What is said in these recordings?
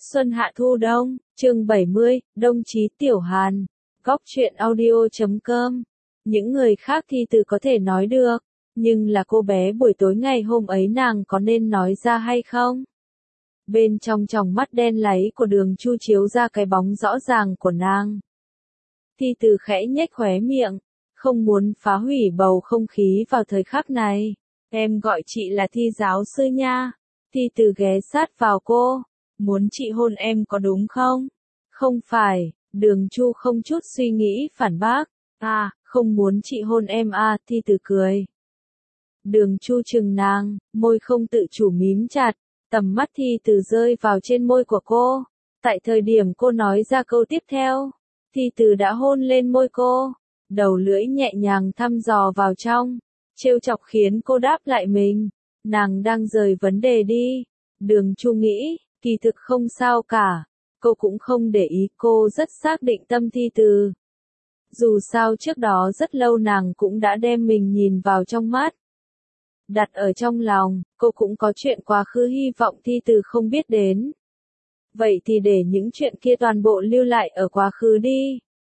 Xuân hạ thu đông, chương 70, Đồng chí Tiểu Hàn, góc truyện audio.com. Những người khác thì từ có thể nói được, nhưng là cô bé buổi tối ngày hôm ấy nàng có nên nói ra hay không? Bên trong tròng mắt đen láy của Đường Chu chiếu ra cái bóng rõ ràng của nàng. Thi từ khẽ nhếch khóe miệng, không muốn phá hủy bầu không khí vào thời khắc này. Em gọi chị là Thi giáo sư nha. Thi từ ghé sát vào cô. Muốn chị hôn em có đúng không? Không phải, Đường Chu không chút suy nghĩ phản bác. À, không muốn chị hôn em à, Thi từ cười. Đường Chu chừng nàng, môi không tự chủ mím chặt, tầm mắt Thi từ rơi vào trên môi của cô. Tại thời điểm cô nói ra câu tiếp theo, Thi từ đã hôn lên môi cô, đầu lưỡi nhẹ nhàng thăm dò vào trong, trêu chọc khiến cô đáp lại mình. Nàng đang rời vấn đề đi. Đường Chu nghĩ, kỳ thực không sao cả, cô cũng không để ý, cô rất xác định tâm Thi từ. Dù sao trước đó rất lâu nàng cũng đã đem mình nhìn vào trong mắt. Đặt ở trong lòng, cô cũng có chuyện quá khứ hy vọng Thi từ không biết đến. Vậy thì để những chuyện kia toàn bộ lưu lại ở quá khứ đi.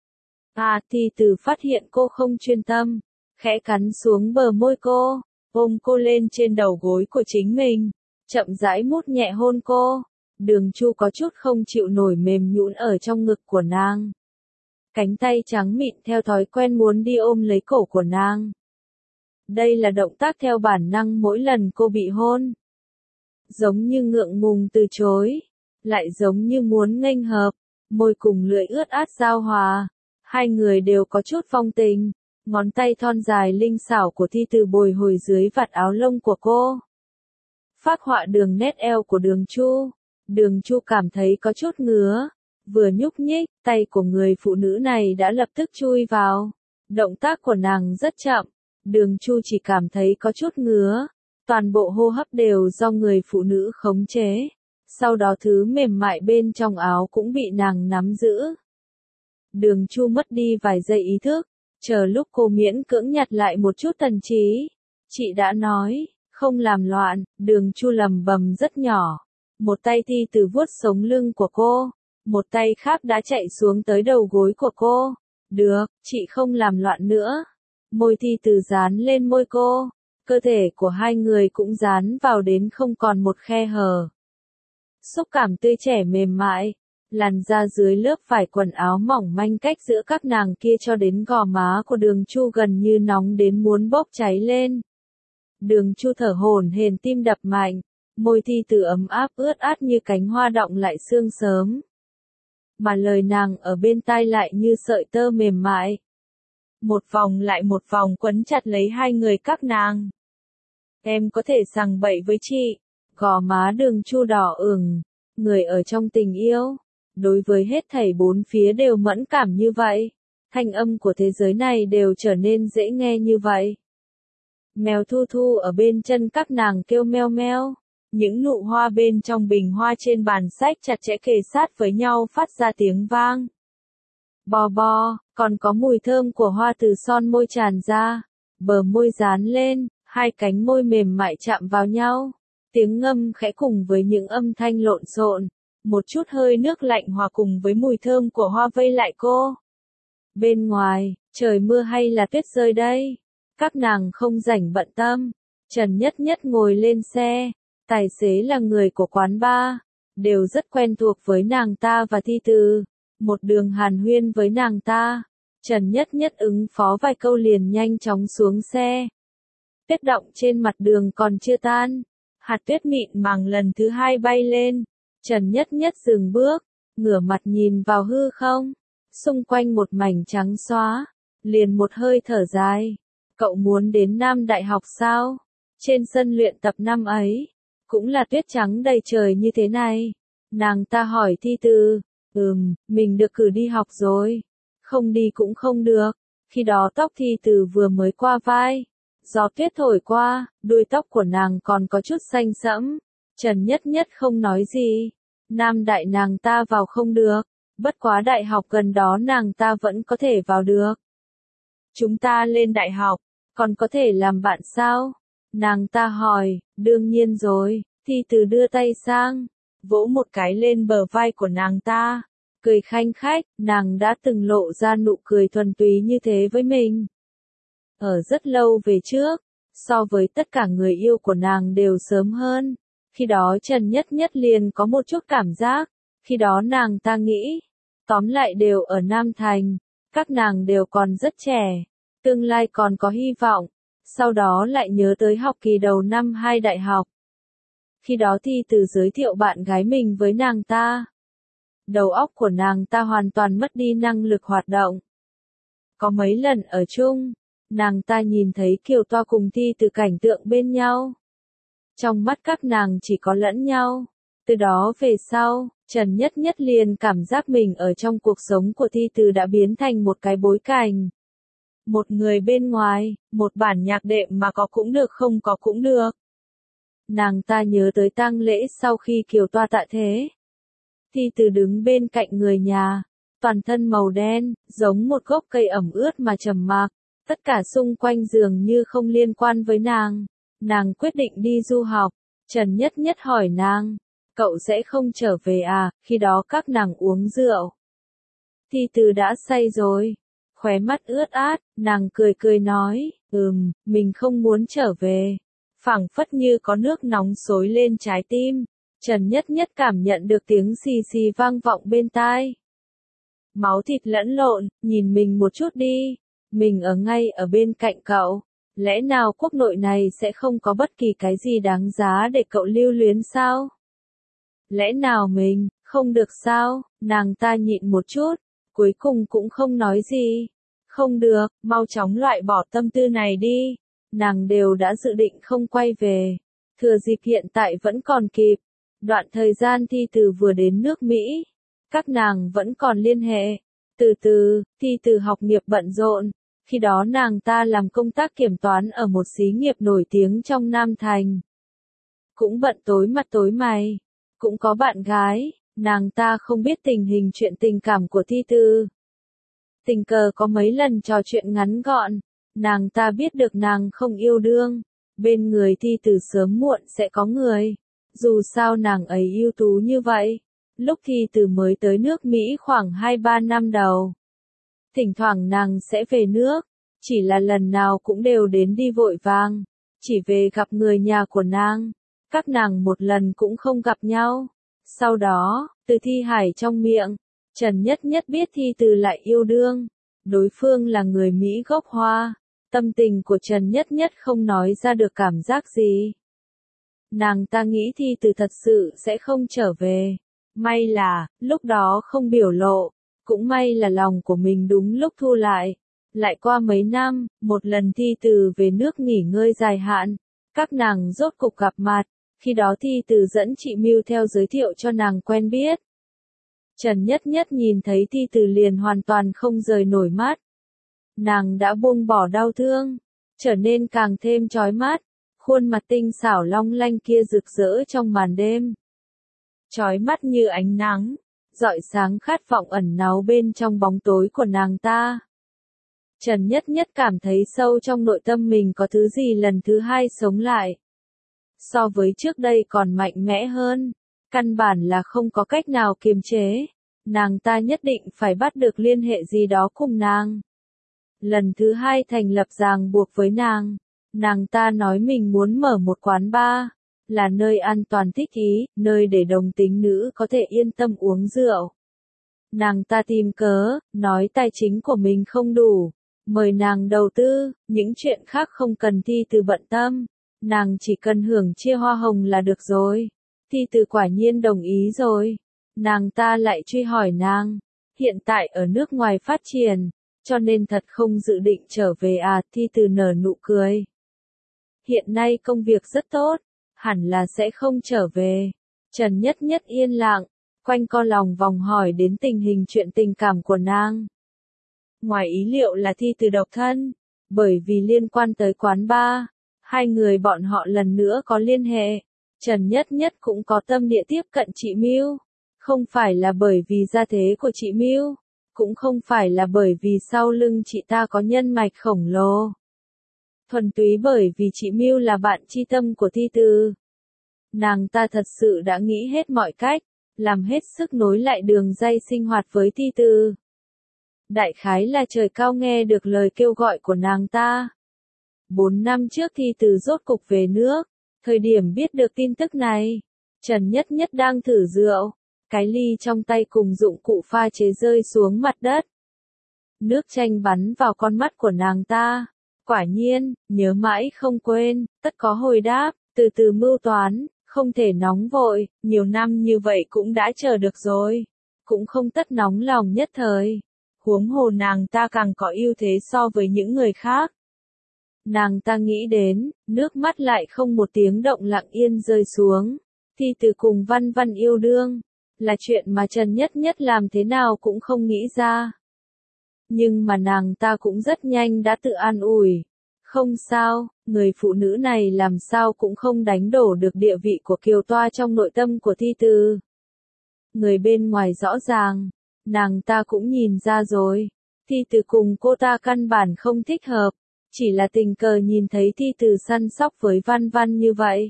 À, Thi từ phát hiện cô không chuyên tâm, khẽ cắn xuống bờ môi cô, ôm cô lên trên đầu gối của chính mình, chậm rãi mút nhẹ hôn cô. Đường Chu có chút không chịu nổi mềm nhũn ở trong ngực của nàng. Cánh tay trắng mịn theo thói quen muốn đi ôm lấy cổ của nàng. Đây là động tác theo bản năng mỗi lần cô bị hôn. Giống như ngượng ngùng từ chối, lại giống như muốn nghênh hợp, môi cùng lưỡi ướt át giao hòa. Hai người đều có chút phong tình, ngón tay thon dài linh xảo của Thi từ bồi hồi dưới vạt áo lông của cô. Phác họa đường nét eo của Đường Chu. Đường Chu cảm thấy có chút ngứa, vừa nhúc nhích, tay của người phụ nữ này đã lập tức chui vào. Động tác của nàng rất chậm, Đường Chu chỉ cảm thấy có chút ngứa, toàn bộ hô hấp đều do người phụ nữ khống chế. Sau đó thứ mềm mại bên trong áo cũng bị nàng nắm giữ. Đường Chu mất đi vài giây ý thức, chờ lúc cô miễn cưỡng nhặt lại một chút thần trí. Chị đã nói, không làm loạn, Đường Chu lầm bầm rất nhỏ. Một tay Thi từ vuốt sống lưng của cô, một tay khác đã chạy xuống tới đầu gối của cô. Được, chị không làm loạn nữa. Môi Thi từ dán lên môi cô, cơ thể của hai người cũng dán vào đến không còn một khe hở. Xúc cảm tươi trẻ mềm mại, làn da dưới lớp vải quần áo mỏng manh cách giữa các nàng kia cho đến gò má của Đường Chu gần như nóng đến muốn bốc cháy lên. Đường Chu thở hổn hển, tim đập mạnh, môi Thi từ ấm áp ướt át như cánh hoa đọng lại sương sớm. Mà lời nàng ở bên tai lại như sợi tơ mềm mại. Một vòng lại một vòng quấn chặt lấy hai người các nàng. Em có thể sằng bậy với chị. Gò má Đường Chu đỏ ửng, người ở trong tình yêu, đối với hết thảy bốn phía đều mẫn cảm như vậy. Thanh âm của thế giới này đều trở nên dễ nghe như vậy. Mèo Thu Thu ở bên chân các nàng kêu meo meo. Những nụ hoa bên trong bình hoa trên bàn sách chặt chẽ kề sát với nhau phát ra tiếng vang. Bò bò, còn có mùi thơm của hoa từ son môi tràn ra. Bờ môi dán lên, hai cánh môi mềm mại chạm vào nhau. Tiếng ngâm khẽ cùng với những âm thanh lộn xộn. Một chút hơi nước lạnh hòa cùng với mùi thơm của hoa vây lại cô. Bên ngoài, trời mưa hay là tuyết rơi đây? Các nàng không rảnh bận tâm. Trần Nhất Nhất ngồi lên xe. Tài xế là người của quán bar. Đều rất quen thuộc với nàng ta và Thi từ. Một đường hàn huyên với nàng ta. Trần Nhất Nhất ứng phó vài câu liền nhanh chóng xuống xe. Tuyết động trên mặt đường còn chưa tan. Hạt tuyết mịn màng lần thứ hai bay lên. Trần Nhất Nhất dừng bước, ngửa mặt nhìn vào hư không. Xung quanh một mảnh trắng xóa. Liền một hơi thở dài. Cậu muốn đến Nam Đại học sao? Trên sân luyện tập năm ấy, cũng là tuyết trắng đầy trời như thế này. Nàng ta hỏi Thi từ, mình được cử đi học rồi. Không đi cũng không được. Khi đó tóc Thi từ vừa mới qua vai. Gió tuyết thổi qua, đuôi tóc của nàng còn có chút xanh sẫm. Trần Nhất Nhất không nói gì. Nam Đại nàng ta vào không được. Bất quá đại học gần đó nàng ta vẫn có thể vào được. Chúng ta lên đại học, còn có thể làm bạn sao? Nàng ta hỏi, đương nhiên rồi. Thi từ đưa tay sang, vỗ một cái lên bờ vai của nàng ta, cười khanh khách, nàng đã từng lộ ra nụ cười thuần túy như thế với mình. Ở rất lâu về trước, so với tất cả người yêu của nàng đều sớm hơn, khi đó Trần Nhất Nhất liền có một chút cảm giác, khi đó nàng ta nghĩ, tóm lại đều ở Nam Thành, các nàng đều còn rất trẻ, tương lai còn có hy vọng, sau đó lại nhớ tới học kỳ đầu năm 2 đại học. Khi đó Thi Từ giới thiệu bạn gái mình với nàng ta. Đầu óc của nàng ta hoàn toàn mất đi năng lực hoạt động. Có mấy lần ở chung, nàng ta nhìn thấy Kiều Toa cùng Thi Từ cảnh tượng bên nhau. Trong mắt các nàng chỉ có lẫn nhau. Từ đó về sau, Trần Nhất Nhất liền cảm giác mình ở trong cuộc sống của Thi Từ đã biến thành một cái bối cảnh. Một người bên ngoài, một bản nhạc đệm mà có cũng được không có cũng được. Nàng ta nhớ tới tang lễ sau khi Kiều Toa tạ thế. Thi Từ đứng bên cạnh người nhà, toàn thân màu đen, giống một gốc cây ẩm ướt mà trầm mặc, tất cả xung quanh dường như không liên quan với nàng. Nàng quyết định đi du học, Trần Nhất Nhất hỏi nàng, cậu sẽ không trở về à, khi đó các nàng uống rượu. Thi Từ đã say rồi, khóe mắt ướt át, nàng cười cười nói, mình không muốn trở về. Phảng phất như có nước nóng xối lên trái tim, Trần Nhất Nhất cảm nhận được tiếng xì xì vang vọng bên tai. Máu thịt lẫn lộn, nhìn mình một chút đi, mình ở ngay ở bên cạnh cậu, lẽ nào quốc nội này sẽ không có bất kỳ cái gì đáng giá để cậu lưu luyến sao? Lẽ nào mình, không được sao, nàng ta nhịn một chút, cuối cùng cũng không nói gì. Không được, mau chóng loại bỏ tâm tư này đi. Nàng đều đã dự định không quay về. Thừa dịp hiện tại vẫn còn kịp. Đoạn thời gian Thi Từ vừa đến nước Mỹ. Các nàng vẫn còn liên hệ. Từ từ, Thi Từ học nghiệp bận rộn. Khi đó nàng ta làm công tác kiểm toán ở một xí nghiệp nổi tiếng trong Nam Thành. Cũng bận tối mặt tối mày. Cũng có bạn gái. Nàng ta không biết tình hình chuyện tình cảm của Thi Từ. Tình cờ có mấy lần trò chuyện ngắn gọn. Nàng ta biết được nàng không yêu đương, bên người Thi Từ sớm muộn sẽ có người. Dù sao nàng ấy ưu tú như vậy. Lúc Thi Từ mới tới nước Mỹ khoảng 2-3 năm đầu. Thỉnh thoảng nàng sẽ về nước, chỉ là lần nào cũng đều đến đi vội vàng, chỉ về gặp người nhà của nàng. Các nàng một lần cũng không gặp nhau. Sau đó, từ Thi Hải trong miệng, Trần Nhất Nhất biết Thi Từ lại yêu đương. Đối phương là người Mỹ gốc Hoa. Tâm tình của Trần Nhất Nhất không nói ra được cảm giác gì. Nàng ta nghĩ Thi Từ thật sự sẽ không trở về. May là, lúc đó không biểu lộ. Cũng may là lòng của mình đúng lúc thu lại. Lại qua mấy năm, một lần Thi Từ về nước nghỉ ngơi dài hạn. Các nàng rốt cục gặp mặt. Khi đó Thi Từ dẫn chị Miu theo giới thiệu cho nàng quen biết. Trần Nhất Nhất nhìn thấy Thi Từ liền hoàn toàn không rời nổi mắt. Nàng đã buông bỏ đau thương, trở nên càng thêm chói mắt, khuôn mặt tinh xảo long lanh kia rực rỡ trong màn đêm. Chói mắt như ánh nắng, rọi sáng khát vọng ẩn náu bên trong bóng tối của nàng ta. Trần Nhất Nhất cảm thấy sâu trong nội tâm mình có thứ gì lần thứ hai sống lại. So với trước đây còn mạnh mẽ hơn, căn bản là không có cách nào kiềm chế. Nàng ta nhất định phải bắt được liên hệ gì đó cùng nàng. Lần thứ hai thành lập ràng buộc với nàng. Nàng ta nói mình muốn mở một quán bar, là nơi an toàn thích ý, nơi để đồng tính nữ có thể yên tâm uống rượu. Nàng ta tìm cớ, nói tài chính của mình không đủ, mời nàng đầu tư, những chuyện khác không cần Thi Từ bận tâm, nàng chỉ cần hưởng chia hoa hồng là được rồi. Thi Từ quả nhiên đồng ý rồi. Nàng ta lại truy hỏi nàng, hiện tại ở nước ngoài phát triển, cho nên thật không dự định trở về à, Thi Từ nở nụ cười. Hiện nay công việc rất tốt, hẳn là sẽ không trở về. Trần Nhất Nhất yên lặng, quanh co lòng vòng hỏi đến tình hình chuyện tình cảm của nàng. Ngoài ý liệu là Thi Từ độc thân, bởi vì liên quan tới quán bar, hai người bọn họ lần nữa có liên hệ. Trần Nhất Nhất cũng có tâm địa tiếp cận chị Miu. Không phải là bởi vì gia thế của chị Miu, cũng không phải là bởi vì sau lưng chị ta có nhân mạch khổng lồ. Thuần túy bởi vì chị Miu là bạn tri tâm của Thi Từ. Nàng ta thật sự đã nghĩ hết mọi cách, làm hết sức nối lại đường dây sinh hoạt với Thi Từ. Đại khái là trời cao nghe được lời kêu gọi của nàng ta. 4 năm trước Thi Từ rốt cục về nước, thời điểm biết được tin tức này, Trần Nhất Nhất đang thử rượu, cái ly trong tay cùng dụng cụ pha chế rơi xuống mặt đất. Nước chanh bắn vào con mắt của nàng ta. Quả nhiên, nhớ mãi không quên, tất có hồi đáp, từ từ mưu toán, không thể nóng vội, nhiều năm như vậy cũng đã chờ được rồi. Cũng không tất nóng lòng nhất thời. Huống hồ nàng ta càng có ưu thế so với những người khác. Nàng ta nghĩ đến, nước mắt lại không một tiếng động lặng yên rơi xuống. Thi Từ cùng Văn Văn yêu đương, là chuyện mà Trần Nhất Nhất làm thế nào cũng không nghĩ ra. Nhưng mà nàng ta cũng rất nhanh đã tự an ủi. Không sao, người phụ nữ này làm sao cũng không đánh đổ được địa vị của Kiều Toa trong nội tâm của Thi Từ. Người bên ngoài rõ ràng, nàng ta cũng nhìn ra rồi. Thi Từ cùng cô ta căn bản không thích hợp, chỉ là tình cờ nhìn thấy Thi Từ săn sóc với Văn Văn như vậy.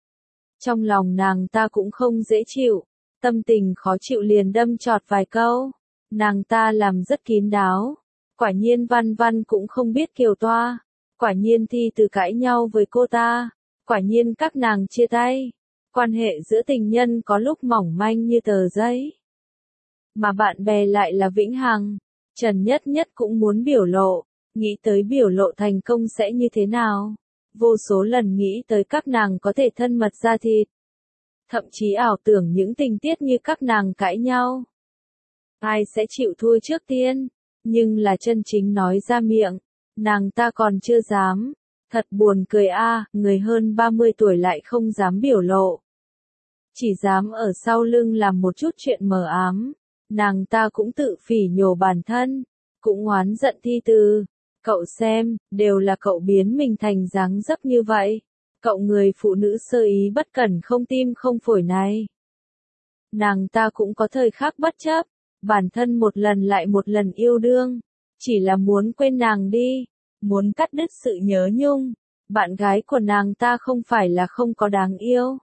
Trong lòng nàng ta cũng không dễ chịu, tâm tình khó chịu liền đâm chọt vài câu. Nàng ta làm rất kín đáo. Quả nhiên Văn Văn cũng không biết Kiều Toa. Quả nhiên Thi Từ cãi nhau với cô ta. Quả nhiên các nàng chia tay. Quan hệ giữa tình nhân có lúc mỏng manh như tờ giấy. Mà bạn bè lại là vĩnh hằng. Trần Nhất Nhất cũng muốn biểu lộ. Nghĩ tới biểu lộ thành công sẽ như thế nào. Vô số lần nghĩ tới các nàng có thể thân mật ra thịt. Thậm chí ảo tưởng những tình tiết như các nàng cãi nhau. Ai sẽ chịu thua trước tiên, nhưng là chân chính nói ra miệng, nàng ta còn chưa dám. Thật buồn cười a, người hơn 30 tuổi lại không dám biểu lộ. Chỉ dám ở sau lưng làm một chút chuyện mờ ám. Nàng ta cũng tự phỉ nhổ bản thân, cũng oán giận Thi Từ. Cậu xem, đều là cậu biến mình thành dáng dấp như vậy. Cậu người phụ nữ sơ ý bất cẩn không tim không phổi này. Nàng ta cũng có thời khắc bất chấp. Bản thân một lần lại một lần yêu đương, chỉ là muốn quên nàng đi, muốn cắt đứt sự nhớ nhung. Bạn gái của nàng ta không phải là không có đáng yêu,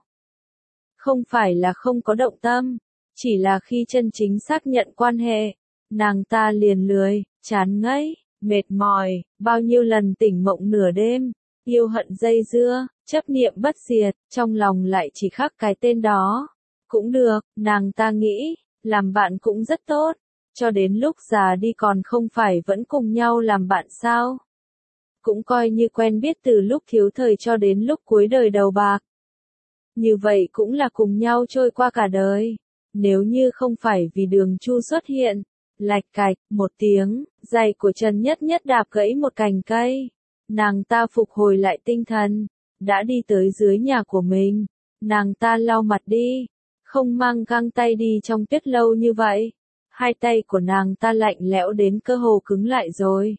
không phải là không có động tâm, chỉ là khi chân chính xác nhận quan hệ, nàng ta liền lười, chán ngấy, mệt mỏi, bao nhiêu lần tỉnh mộng nửa đêm, yêu hận dây dưa, chấp niệm bất diệt, trong lòng lại chỉ khắc cái tên đó. Cũng được, nàng ta nghĩ. Làm bạn cũng rất tốt, cho đến lúc già đi còn không phải vẫn cùng nhau làm bạn sao? Cũng coi như quen biết từ lúc thiếu thời cho đến lúc cuối đời đầu bạc. Như vậy cũng là cùng nhau trôi qua cả đời. Nếu như không phải vì Đường Chu xuất hiện, lạch cạch, một tiếng, giày của Trần Nhất Nhất đạp gãy một cành cây. Nàng ta phục hồi lại tinh thần, đã đi tới dưới nhà của mình. Nàng ta lau mặt đi. Không mang găng tay đi trong tuyết lâu như vậy. Hai tay của nàng ta lạnh lẽo đến cơ hồ cứng lại rồi.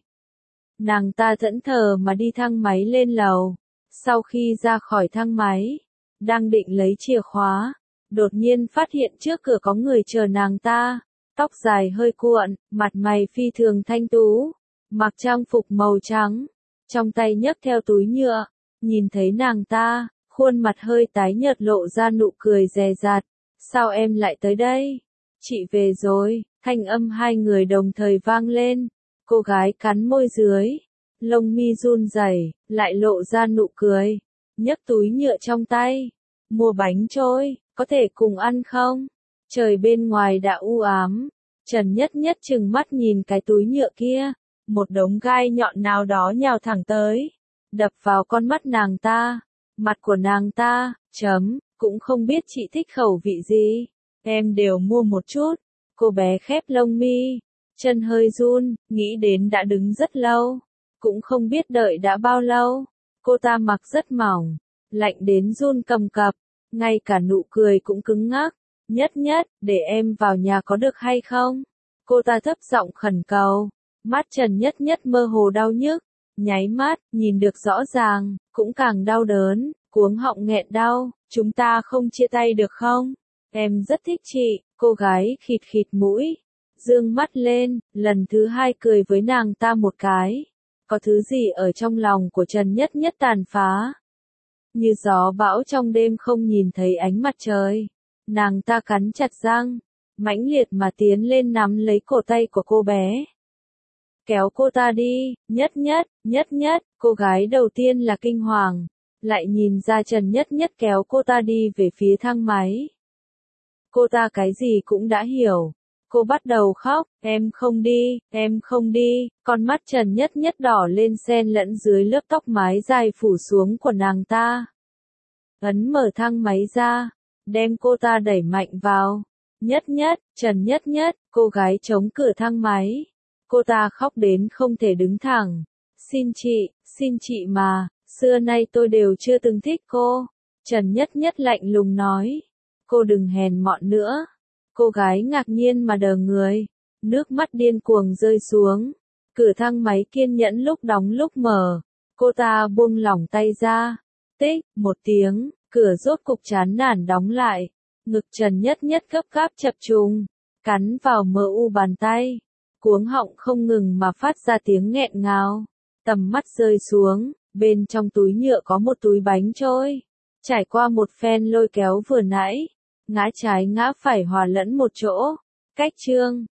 Nàng ta thẫn thờ mà đi thang máy lên lầu. Sau khi ra khỏi thang máy, đang định lấy chìa khóa, đột nhiên phát hiện trước cửa có người chờ nàng ta. Tóc dài hơi cuộn, mặt mày phi thường thanh tú, mặc trang phục màu trắng, trong tay nhấc theo túi nhựa. Nhìn thấy nàng ta, khuôn mặt hơi tái nhợt lộ ra nụ cười dè dặt. Sao em lại tới đây? Chị về rồi, thanh âm hai người đồng thời vang lên. Cô gái cắn môi dưới, lông mi run rẩy, lại lộ ra nụ cười, nhấc túi nhựa trong tay. Mua bánh trôi, có thể cùng ăn không? Trời bên ngoài đã u ám. Trần Nhất Nhất trừng mắt nhìn cái túi nhựa kia, một đống gai nhọn nào đó nhào thẳng tới, đập vào con mắt nàng ta. Mặt của nàng ta, cũng không biết chị thích khẩu vị gì. Em đều mua một chút. Cô bé khép lông mi, chân hơi run, nghĩ đến đã đứng rất lâu. Cũng không biết đợi đã bao lâu. Cô ta mặc rất mỏng, lạnh đến run cầm cập, ngay cả nụ cười cũng cứng ngắc. Nhất Nhất, để em vào nhà có được hay không? Cô ta thấp giọng khẩn cầu. Mắt Trần Nhất Nhất mơ hồ đau nhức, nháy mắt, nhìn được rõ ràng, cũng càng đau đớn, cuống họng nghẹn đau. Chúng ta không chia tay được không? Em rất thích chị. Cô gái khịt khịt mũi, dương mắt lên, lần thứ hai cười với nàng ta một cái. Có thứ gì ở trong lòng của Trần Nhất Nhất tàn phá. như gió bão trong đêm không nhìn thấy ánh mặt trời. Nàng ta cắn chặt răng, mãnh liệt mà tiến lên nắm lấy cổ tay của cô bé. Kéo cô ta đi, Nhất Nhất, cô gái đầu tiên là kinh hoàng, lại nhìn ra Trần Nhất Nhất kéo cô ta đi về phía thang máy. Cô ta cái gì cũng đã hiểu. Cô bắt đầu khóc, em không đi, con mắt Trần Nhất Nhất đỏ lên xen lẫn dưới lớp tóc mái dài phủ xuống của nàng ta. Ấn mở thang máy ra, đem cô ta đẩy mạnh vào. Trần Nhất Nhất, cô gái chống cửa thang máy. Cô ta khóc đến không thể đứng thẳng. Xin chị mà, xưa nay tôi đều chưa từng thích cô. Trần Nhất Nhất lạnh lùng nói. Cô đừng hèn mọn nữa. Cô gái ngạc nhiên mà đờ người. Nước mắt điên cuồng rơi xuống. Cửa thang máy kiên nhẫn lúc đóng lúc mở. Cô ta buông lỏng tay ra. Tích, một tiếng, cửa rốt cục chán nản đóng lại. Ngực Trần Nhất Nhất gấp gáp chập trùng. Cắn vào mờ u bàn tay. Cuống họng không ngừng mà phát ra tiếng nghẹn ngào. Tầm mắt rơi xuống, bên trong túi nhựa có một túi bánh trôi. Trải qua một phen lôi kéo vừa nãy, ngã trái ngã phải hòa lẫn một chỗ. Cách chương